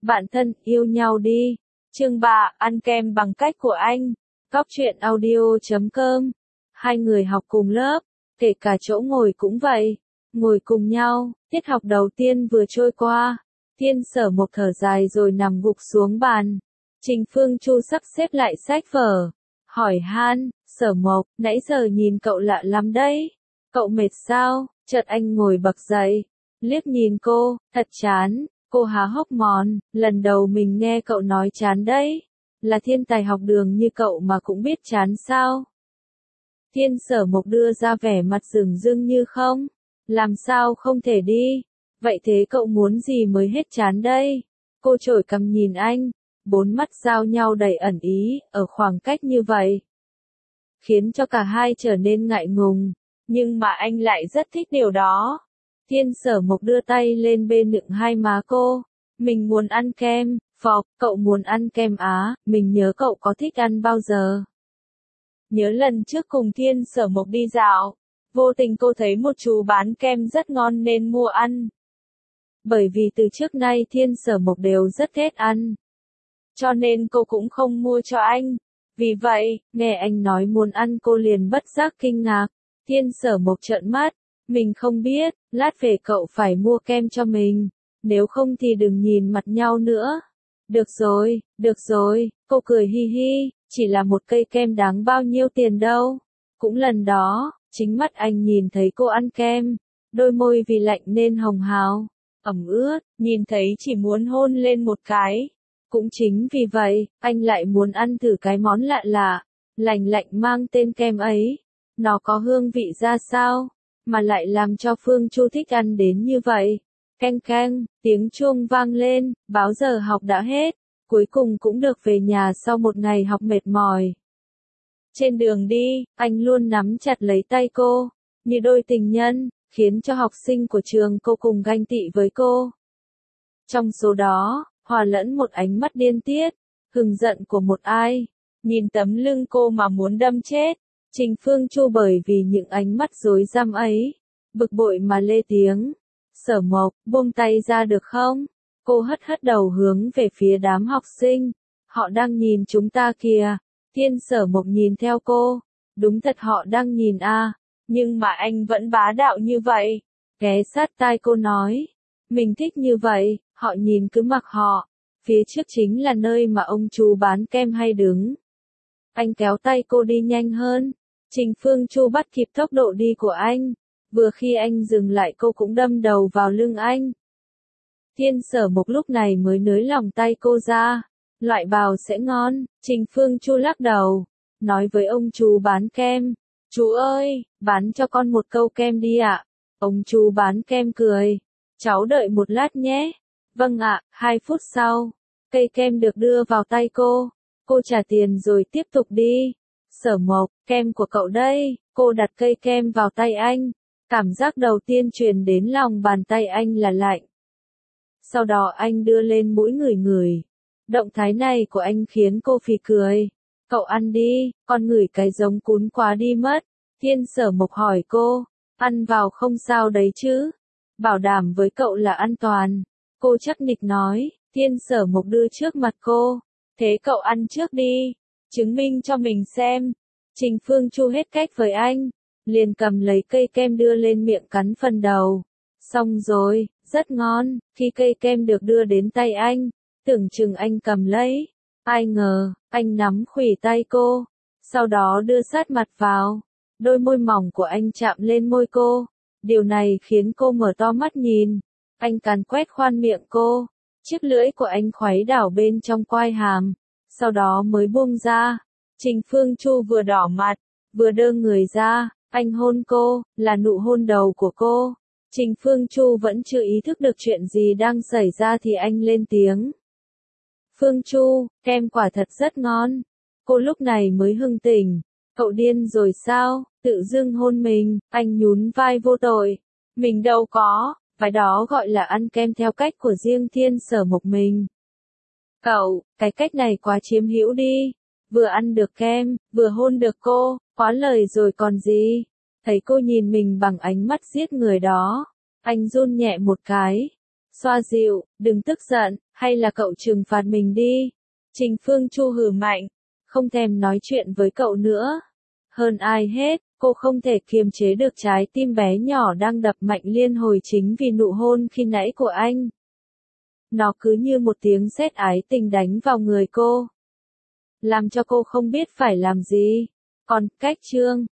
Bạn thân, yêu nhau đi. Chương 3, ăn kem bằng cách của anh. Góc truyện audio.com. Hai người học cùng lớp, kể cả chỗ ngồi cũng vậy. Ngồi cùng nhau, tiết học đầu tiên vừa trôi qua. Thiên Sở Mộc thở dài rồi nằm gục xuống bàn. Trình Phương Chu sắp xếp lại sách vở. Hỏi han, Sở Mộc, nãy giờ nhìn cậu lạ lắm đấy. Cậu mệt sao? Chợt anh ngồi bật dậy. Liếc nhìn cô, thật chán. Cô há hốc mồm, lần đầu mình nghe cậu nói chán đấy. Là thiên tài học đường như cậu mà cũng biết chán sao? Thiên Sở Mộc đưa ra vẻ mặt dửng dưng như không. Làm sao không thể đi? Vậy thế cậu muốn gì mới hết chán đây? Cô chổi cằm nhìn anh, bốn mắt giao nhau đầy ẩn ý, ở khoảng cách như vậy. Khiến cho cả hai trở nên ngại ngùng, nhưng mà anh lại rất thích điều đó. Thiên Sở Mộc đưa tay lên bên nựng hai má cô. Mình muốn ăn kem, phọc, cậu muốn ăn kem á, mình nhớ cậu có thích ăn bao giờ. Nhớ lần trước cùng Thiên Sở Mộc đi dạo, vô tình cô thấy một chú bán kem rất ngon nên mua ăn. Bởi vì từ trước nay Thiên Sở Mộc đều rất thích ăn. Cho nên cô cũng không mua cho anh. Vì vậy, nghe anh nói muốn ăn cô liền bất giác kinh ngạc. Thiên Sở Mộc trợn mắt. Mình không biết, lát về cậu phải mua kem cho mình. Nếu không thì đừng nhìn mặt nhau nữa. Được rồi, cô cười hi hi, chỉ là một cây kem đáng bao nhiêu tiền đâu. Cũng lần đó, chính mắt anh nhìn thấy cô ăn kem. Đôi môi vì lạnh nên hồng hào, ẩm ướt, nhìn thấy chỉ muốn hôn lên một cái. Cũng chính vì vậy, anh lại muốn ăn thử cái món lạ lạ, lành lạnh mang tên kem ấy. Nó có hương vị ra sao? Mà lại làm cho Phương Chu thích ăn đến như vậy. Keng keng, tiếng chuông vang lên, báo giờ học đã hết, cuối cùng cũng được về nhà sau một ngày học mệt mỏi. Trên đường đi, anh luôn nắm chặt lấy tay cô, như đôi tình nhân, khiến cho học sinh của trường cô cùng ganh tị với cô. Trong số đó, hòa lẫn một ánh mắt điên tiết, hừng giận của một ai, nhìn tấm lưng cô mà muốn đâm chết. Trình Phương Chu bởi vì những ánh mắt rối rắm ấy, bực bội mà lê tiếng. Sở Mộc, buông tay ra được không? Cô hất đầu hướng về phía đám học sinh. Họ đang nhìn chúng ta kìa. Thiên Sở Mộc nhìn theo cô. Đúng thật họ đang nhìn à, nhưng mà anh vẫn bá đạo như vậy. Ghé sát tai cô nói. Mình thích như vậy, họ nhìn cứ mặc họ. Phía trước chính là nơi mà ông chú bán kem hay đứng. Anh kéo tay cô đi nhanh hơn. Trình Phương Chu bắt kịp tốc độ đi của anh. Vừa khi anh dừng lại cô cũng đâm đầu vào lưng anh. Thiên Sở Mộc lúc này mới nới lỏng tay cô ra. Loại bào sẽ ngon. Trình Phương Chu lắc đầu. Nói với ông chú bán kem. Chú ơi, bán cho con một câu kem đi ạ. Ông chú bán kem cười. Cháu đợi một lát nhé. Vâng ạ, 2 phút sau. Cây kem được đưa vào tay cô. Cô trả tiền rồi tiếp tục đi. Sở Mộc, kem của cậu đây. Cô đặt cây kem vào tay anh. Cảm giác đầu tiên truyền đến lòng bàn tay anh là lạnh. Sau đó anh đưa lên mũi ngửi. Động thái này của anh khiến cô phì cười. Cậu ăn đi, con ngửi cái giống cún quá đi mất. Thiên Sở Mộc hỏi cô. Ăn vào không sao đấy chứ? Bảo đảm với cậu là an toàn. Cô chắc nịch nói. Thiên Sở Mộc đưa trước mặt cô. Thế cậu ăn trước đi. Chứng minh cho mình xem. Trình Phương Chu hết cách với anh. Liền cầm lấy cây kem đưa lên miệng cắn phần đầu. Xong rồi, rất ngon. Khi cây kem được đưa đến tay anh, tưởng chừng anh cầm lấy. Ai ngờ, anh nắm khuỷu tay cô. Sau đó đưa sát mặt vào. Đôi môi mỏng của anh chạm lên môi cô. Điều này khiến cô mở to mắt nhìn. Anh càn quét khoan miệng cô. Chiếc lưỡi của anh khuấy đảo bên trong quai hàm. Sau đó mới buông ra. Trình Phương Chu vừa đỏ mặt, vừa đơ người ra. Anh hôn cô, là nụ hôn đầu của cô. Trình Phương Chu vẫn chưa ý thức được chuyện gì đang xảy ra thì anh lên tiếng. Phương Chu, kem quả thật rất ngon. Cô lúc này mới hưng tỉnh. Cậu điên rồi sao, tự dưng hôn mình, anh nhún vai vô tội. Mình đâu có, phải đó gọi là ăn kem theo cách của riêng Thiên Sở Mộc mình. Cậu, cái cách này quá chiếm hữu đi. Vừa ăn được kem, vừa hôn được cô, quá lời rồi còn gì. Thấy cô nhìn mình bằng ánh mắt giết người đó. Anh run nhẹ một cái. Xoa dịu, đừng tức giận, hay là cậu trừng phạt mình đi. Trình Phương Chu hừ mạnh, không thèm nói chuyện với cậu nữa. Hơn ai hết, cô không thể kiềm chế được trái tim bé nhỏ đang đập mạnh liên hồi chính vì nụ hôn khi nãy của anh. Nó cứ như một tiếng sét ái tình đánh vào người cô, làm cho cô không biết phải làm gì. Còn, cách Trương